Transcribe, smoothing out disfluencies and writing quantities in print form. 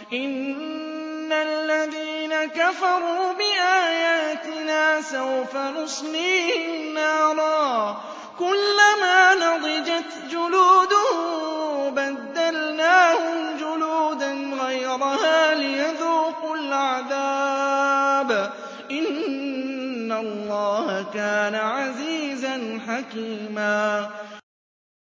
إِنَّ الَّذِينَ كَفَرُوا بِآيَاتِنَا سَوْفَ نُصْلِيهِمْ نَارًا كُلَّمَا نَضِجَتْ جُلُودُهُم بَدَّلْنَاهُمْ جُلُودًا غَيْرَهَا لِيَذُوقُوا الْعَذَابَ ۗ إِنَّ اللَّهَ كَانَ عَزِيزًا حَكِيمًا